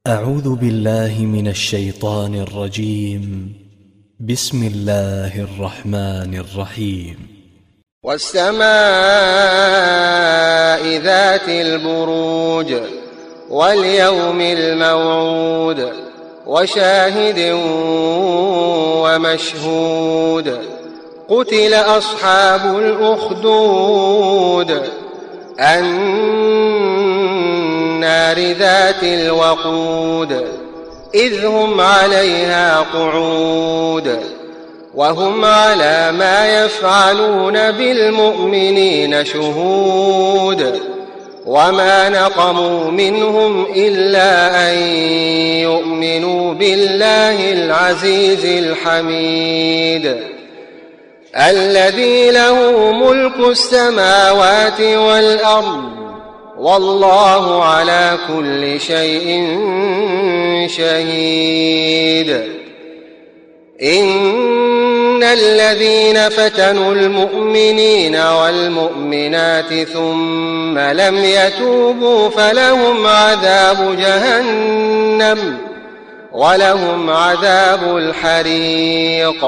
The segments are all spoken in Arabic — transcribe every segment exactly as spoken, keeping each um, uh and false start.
أعوذ بالله من الشيطان الرجيم. بسم الله الرحمن الرحيم. والسماء ذات البروج واليوم الموعود وشاهد ومشهود قتل أصحاب الأخدود النار ذات الوقود إذ هم عليها قعود وهم على ما يفعلون بالمؤمنين شهود وما نقموا منهم إلا أن يؤمنوا بالله العزيز الحميد الذي له ملك السماوات والأرض والله على كل شيء شهيد. إن الذين فتنوا المؤمنين والمؤمنات ثم لم يتوبوا فلهم عذاب جهنم ولهم عذاب الحريق.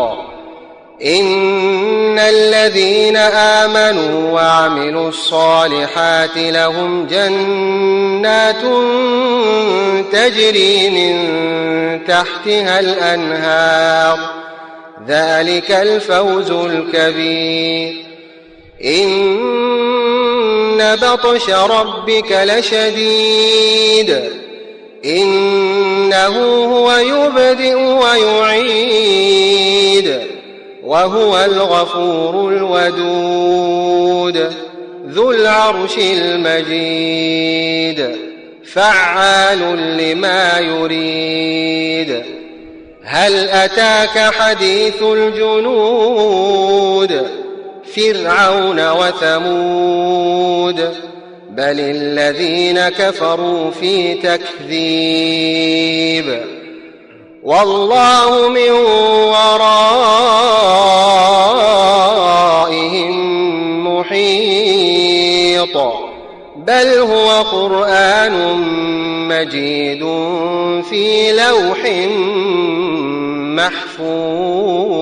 إن الذين آمنوا وعملوا الصالحات لهم جنات تجري من تحتها الأنهار ذلك الفوز الكبير. إن بطش ربك لشديد إنه هو يبدئ ويعيد وهو الغفور الودود ذو العرش المجيد فعال لما يريد. هل أتاك حديث الجنود فرعون وثمود بل الذين كفروا في تكذيب والله من ورائهم محيط بل هو قرآن مجيد في لوح محفوظ.